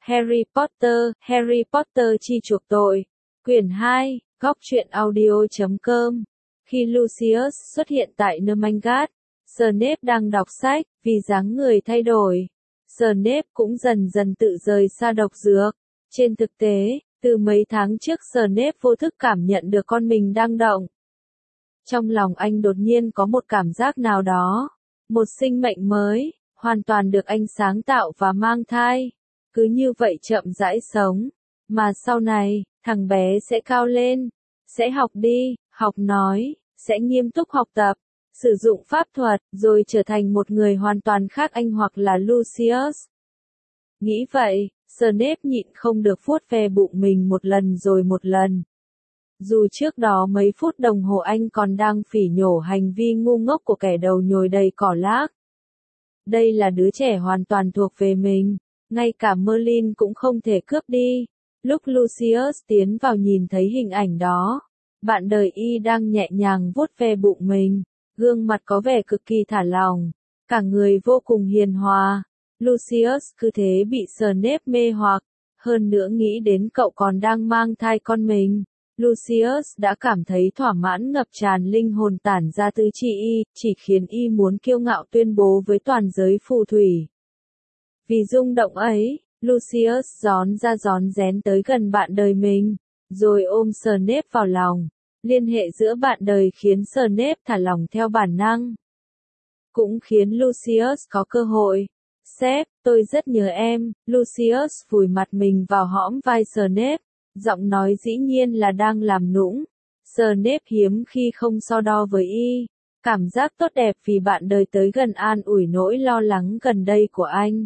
Harry Potter chi chuộc tội. Quyển 2, góc truyện audio.com. Khi Lucius xuất hiện tại Nermangat, Snape đang đọc sách, vì dáng người thay đổi. Snape cũng dần dần tự rời xa độc dược. Trên thực tế, từ mấy tháng trước Snape vô thức cảm nhận được con mình đang động. Trong lòng anh đột nhiên có một cảm giác nào đó, một sinh mệnh mới, hoàn toàn được anh sáng tạo và mang thai. Cứ như vậy chậm rãi sống, mà sau này, thằng bé sẽ cao lên, sẽ học đi, học nói, sẽ nghiêm túc học tập, sử dụng pháp thuật, rồi trở thành một người hoàn toàn khác anh hoặc là Lucius. Nghĩ vậy, Snape nhịn không được vuốt ve bụng mình một lần rồi một lần. Dù trước đó mấy phút đồng hồ anh còn đang phỉ nhổ hành vi ngu ngốc của kẻ đầu nhồi đầy cỏ lác. Đây là đứa trẻ hoàn toàn thuộc về mình, ngay cả Merlin cũng không thể cướp đi. Lúc Lucius tiến vào nhìn thấy hình ảnh đó, bạn đời y đang nhẹ nhàng vuốt ve bụng mình, gương mặt có vẻ cực kỳ thả lỏng, cả người vô cùng hiền hòa. Lucius cứ thế bị Snape mê hoặc, hơn nữa nghĩ đến cậu còn đang mang thai con mình. Lucius đã cảm thấy thỏa mãn ngập tràn linh hồn tản ra tứ chi y, chỉ khiến y muốn kiêu ngạo tuyên bố với toàn giới phù thủy. Vì rung động ấy, Lucius rón ra rón rén tới gần bạn đời mình, rồi ôm Snape vào lòng. Liên hệ giữa bạn đời khiến Snape thả lỏng theo bản năng. Cũng khiến Lucius có cơ hội. Sếp, tôi rất nhớ em. Lucius vùi mặt mình vào hõm vai Snape, giọng nói dĩ nhiên là đang làm nũng. Snape hiếm khi không so đo với y. Cảm giác tốt đẹp vì bạn đời tới gần an ủi nỗi lo lắng gần đây của anh.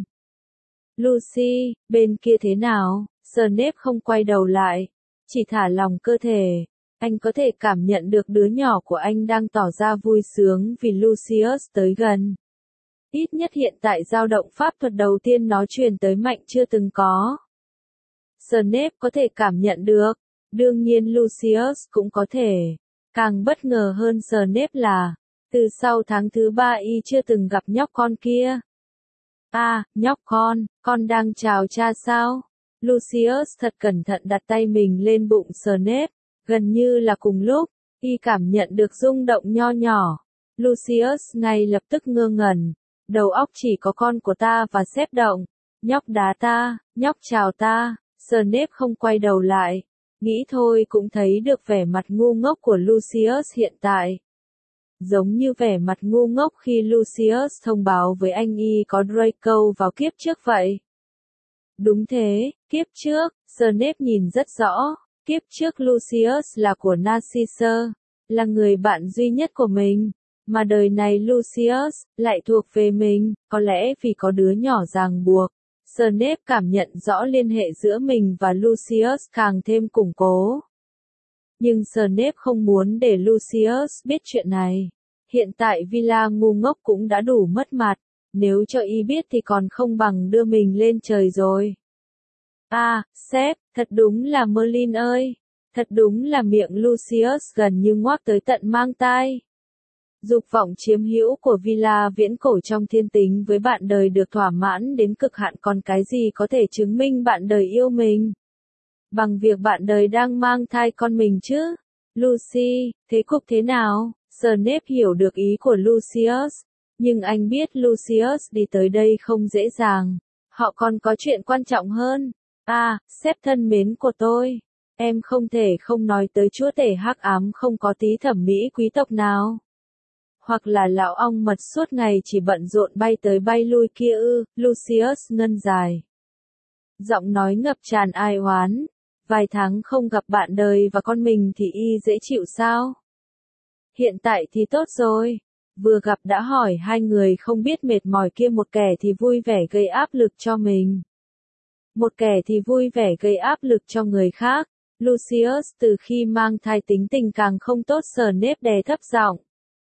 Lucy, bên kia thế nào? Snape không quay đầu lại, chỉ thả lỏng cơ thể. Anh có thể cảm nhận được đứa nhỏ của anh đang tỏ ra vui sướng vì Lucius tới gần. Ít nhất hiện tại dao động pháp thuật đầu tiên nó truyền tới mạnh chưa từng có. Snape có thể cảm nhận được, đương nhiên Lucius cũng có thể. Càng bất ngờ hơn Snape là, từ sau tháng thứ 3 y chưa từng gặp nhóc con kia. À, nhóc con đang chào cha sao? Lucius thật cẩn thận đặt tay mình lên bụng Snape, gần như là cùng lúc, y cảm nhận được rung động nho nhỏ. Lucius ngay lập tức ngơ ngẩn, đầu óc chỉ có con của ta và sếp động. Nhóc đá ta, nhóc chào ta. Snape không quay đầu lại, nghĩ thôi cũng thấy được vẻ mặt ngu ngốc của Lucius hiện tại. Giống như vẻ mặt ngu ngốc khi Lucius thông báo với anh y có Draco vào kiếp trước vậy. Đúng thế, kiếp trước, Snape nhìn rất rõ, kiếp trước Lucius là của Narcissa, là người bạn duy nhất của mình, mà đời này Lucius lại thuộc về mình, có lẽ vì có đứa nhỏ ràng buộc. Snape cảm nhận rõ liên hệ giữa mình và Lucius càng thêm củng cố. Nhưng Snape không muốn để Lucius biết chuyện này. Hiện tại Villa ngu ngốc cũng đã đủ mất mặt, nếu cho y biết thì còn không bằng đưa mình lên trời rồi. À, sếp, thật đúng là Merlin ơi, thật đúng là miệng Lucius gần như ngoác tới tận mang tai. Dục vọng chiếm hữu của Villa viễn cổ trong thiên tính với bạn đời được thỏa mãn đến cực hạn, còn cái gì có thể chứng minh bạn đời yêu mình? Bằng việc bạn đời đang mang thai con mình chứ? Lucy, thế cục thế nào? Snape hiểu được ý của Lucius, nhưng anh biết Lucius đi tới đây không dễ dàng. Họ còn có chuyện quan trọng hơn. À, sếp thân mến của tôi, em không thể không nói tới chúa tể hắc ám không có tí thẩm mỹ quý tộc nào. Hoặc là lão ong mật suốt ngày chỉ bận rộn bay tới bay lui kia ư? Lucius ngân dài. Giọng nói ngập tràn ai oán. Vài tháng không gặp bạn đời và con mình thì y dễ chịu sao? Hiện tại thì tốt rồi. Vừa gặp đã hỏi hai người không biết mệt mỏi kia, một kẻ thì vui vẻ gây áp lực cho mình, một kẻ thì vui vẻ gây áp lực cho người khác. Lucius từ khi mang thai tính tình càng không tốt. Snape đè thấp giọng.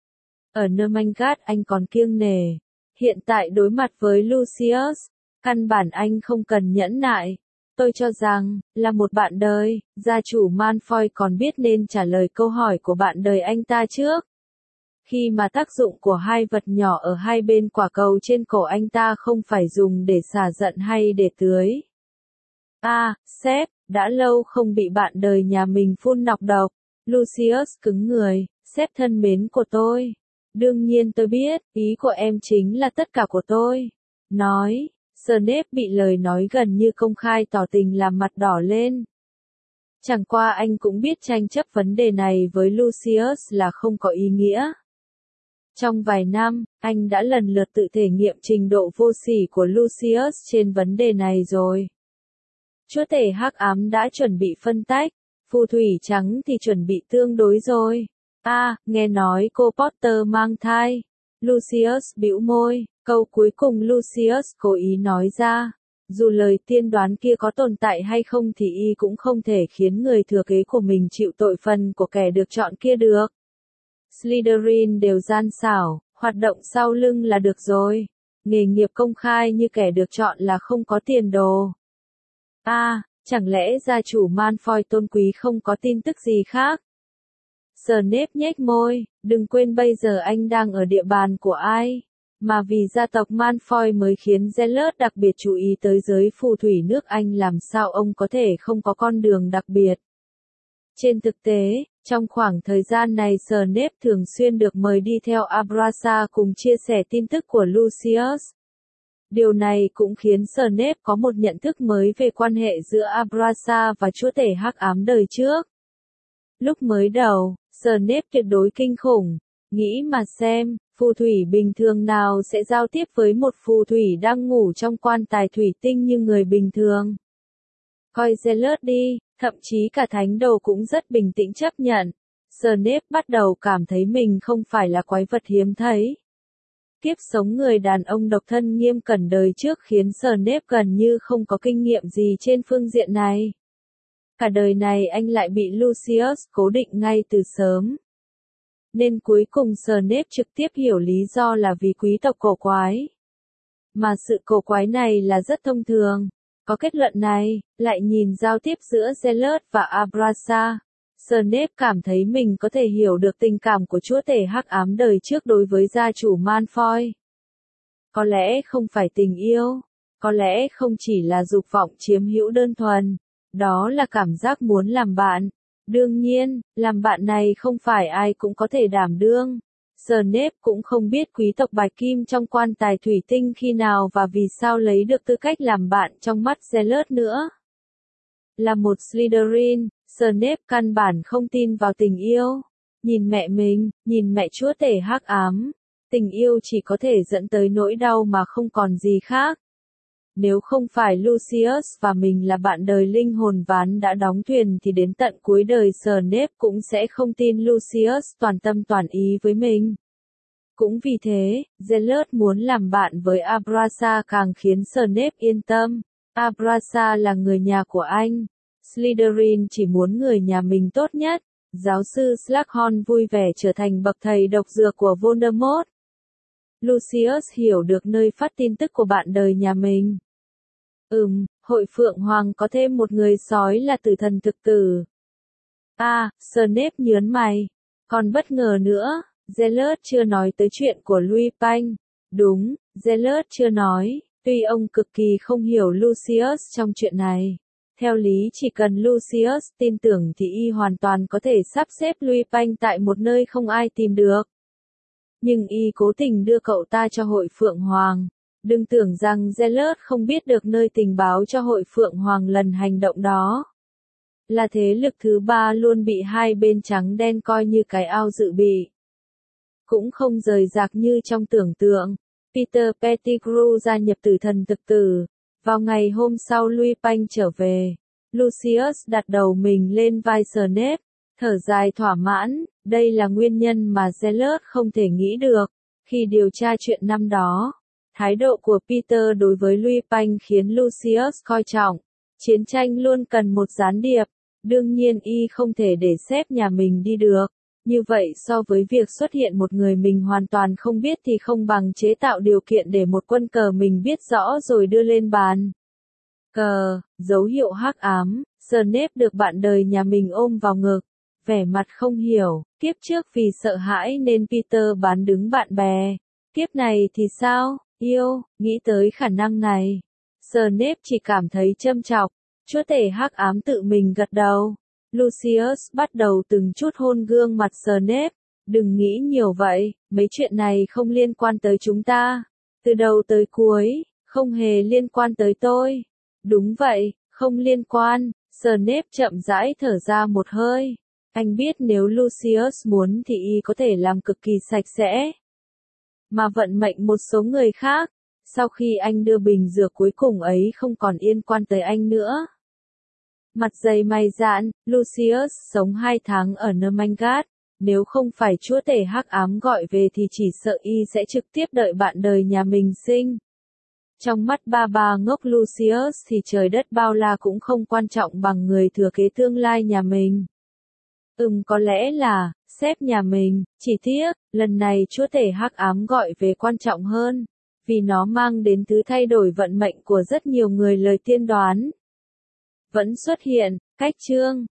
Ở Nermangat anh còn kiêng nể. Hiện tại đối mặt với Lucius, căn bản anh không cần nhẫn nại. Tôi cho rằng, là một bạn đời, gia chủ Malfoy còn biết nên trả lời câu hỏi của bạn đời anh ta trước. Khi mà tác dụng của hai vật nhỏ ở hai bên quả cầu trên cổ anh ta không phải dùng để xả giận hay để tưới Sếp, đã lâu không bị bạn đời nhà mình phun nọc độc. Lucius cứng người, sếp thân mến của tôi. Đương nhiên tôi biết, ý của em chính là tất cả của tôi. Nói, Snape bị lời nói gần như công khai tỏ tình làm mặt đỏ lên. Chẳng qua anh cũng biết tranh chấp vấn đề này với Lucius là không có ý nghĩa. Trong vài năm, anh đã lần lượt tự thể nghiệm trình độ vô sỉ của Lucius trên vấn đề này rồi. Chúa tể hắc ám đã chuẩn bị phân tách, phù thủy trắng thì chuẩn bị tương đối rồi. Nghe nói cô Potter mang thai. Lucius bĩu môi, câu cuối cùng Lucius cố ý nói ra. Dù lời tiên đoán kia có tồn tại hay không thì y cũng không thể khiến người thừa kế của mình chịu tội phần của kẻ được chọn kia được. Slytherin đều gian xảo, hoạt động sau lưng là được rồi. Nghề nghiệp công khai như kẻ được chọn là không có tiền đồ. Chẳng lẽ gia chủ Malfoy tôn quý không có tin tức gì khác? Snape nhếch môi, đừng quên bây giờ anh đang ở địa bàn của ai. Mà vì gia tộc Malfoy mới khiến Zealot đặc biệt chú ý tới giới phù thủy nước Anh, làm sao ông có thể không có con đường đặc biệt. Trên thực tế, trong khoảng thời gian này Snape thường xuyên được mời đi theo Abrasa cùng chia sẻ tin tức của Lucius. Điều này cũng khiến Snape có một nhận thức mới về quan hệ giữa Abrasa và chúa tể hắc ám đời trước. Lúc mới đầu, Snape tuyệt đối kinh khủng. Nghĩ mà xem, phù thủy bình thường nào sẽ giao tiếp với một phù thủy đang ngủ trong quan tài thủy tinh như người bình thường. Coi Zealot đi, thậm chí cả thánh đồ cũng rất bình tĩnh chấp nhận. Snape bắt đầu cảm thấy mình không phải là quái vật hiếm thấy. Kiếp sống người đàn ông độc thân nghiêm cẩn đời trước khiến Snape gần như không có kinh nghiệm gì trên phương diện này. Cả đời này anh lại bị Lucius cố định ngay từ sớm. Nên cuối cùng Snape trực tiếp hiểu lý do là vì quý tộc cổ quái. Mà sự cổ quái này là rất thông thường. Có kết luận này, lại nhìn giao tiếp giữa Zealot và Abrasa. Snape cảm thấy mình có thể hiểu được tình cảm của chúa tể hắc ám đời trước đối với gia chủ Malfoy. Có lẽ không phải tình yêu, có lẽ không chỉ là dục vọng chiếm hữu đơn thuần, đó là cảm giác muốn làm bạn. Đương nhiên, làm bạn này không phải ai cũng có thể đảm đương. Snape cũng không biết quý tộc Bạch Kim trong quan tài thủy tinh khi nào và vì sao lấy được tư cách làm bạn trong mắt Zealot nữa. Là một Slytherin, Snape căn bản không tin vào tình yêu. Nhìn mẹ mình, nhìn mẹ chúa tể hắc ám. Tình yêu chỉ có thể dẫn tới nỗi đau mà không còn gì khác. Nếu không phải Lucius và mình là bạn đời linh hồn ván đã đóng thuyền thì đến tận cuối đời Snape cũng sẽ không tin Lucius toàn tâm toàn ý với mình. Cũng vì thế, Zealot muốn làm bạn với Abrasa càng khiến Snape yên tâm. Abrasa là người nhà của anh. Slytherin chỉ muốn người nhà mình tốt nhất. Giáo sư Slughorn vui vẻ trở thành bậc thầy độc dược của Voldemort. Lucius hiểu được nơi phát tin tức của bạn đời nhà mình. Hội Phượng Hoàng có thêm một người sói là tử thần thực tử. Snape nhớn mày. Còn bất ngờ nữa, Zealot chưa nói tới chuyện của Lupin. Đúng, Zealot chưa nói, tuy ông cực kỳ không hiểu Lucius trong chuyện này. Theo lý chỉ cần Lucius tin tưởng thì y hoàn toàn có thể sắp xếp Lupin tại một nơi không ai tìm được. Nhưng y cố tình đưa cậu ta cho Hội Phượng Hoàng. Đừng tưởng rằng Zealot không biết được nơi tình báo cho Hội Phượng Hoàng lần hành động đó. Là thế lực thứ ba luôn bị hai bên trắng đen coi như cái ao dự bị. Cũng không rời rạc như trong tưởng tượng. Peter Pettigrew gia nhập tử thần thực tử. Vào ngày hôm sau Lupin trở về. Lucius đặt đầu mình lên vai Snape, thở dài thỏa mãn. Đây là nguyên nhân mà Zealot không thể nghĩ được. Khi điều tra chuyện năm đó, thái độ của Peter đối với Lupin khiến Lucius coi trọng. Chiến tranh luôn cần một gián điệp. Đương nhiên y không thể để sếp nhà mình đi được. Như vậy so với việc xuất hiện một người mình hoàn toàn không biết thì không bằng chế tạo điều kiện để một quân cờ mình biết rõ rồi đưa lên bàn. Cờ, dấu hiệu hắc ám, Snape được bạn đời nhà mình ôm vào ngực. Vẻ mặt không hiểu, kiếp trước vì sợ hãi nên Peter bán đứng bạn bè. Kiếp này thì sao, yêu, nghĩ tới khả năng này. Snape chỉ cảm thấy châm chọc. Chúa tể hắc ám tự mình gật đầu. Lucius bắt đầu từng chút hôn gương mặt Snape. Đừng nghĩ nhiều vậy, mấy chuyện này không liên quan tới chúng ta. Từ đầu tới cuối, không hề liên quan tới tôi. Đúng vậy, không liên quan. Snape chậm rãi thở ra một hơi. Anh biết nếu Lucius muốn thì y có thể làm cực kỳ sạch sẽ. Mà vận mệnh một số người khác, sau khi anh đưa bình dược cuối cùng ấy không còn liên quan tới anh nữa. Mặt dày mày dạn, Lucius sống 2 tháng ở Nermangat. Nếu không phải chúa tể hắc ám gọi về thì chỉ sợ y sẽ trực tiếp đợi bạn đời nhà mình sinh. Trong mắt ba ngốc Lucius thì trời đất bao la cũng không quan trọng bằng người thừa kế tương lai nhà mình. Có lẽ là, sếp nhà mình, chỉ tiếc, lần này chúa tể hắc ám gọi về quan trọng hơn, vì nó mang đến thứ thay đổi vận mệnh của rất nhiều người lời tiên đoán. Vẫn xuất hiện, cách chương.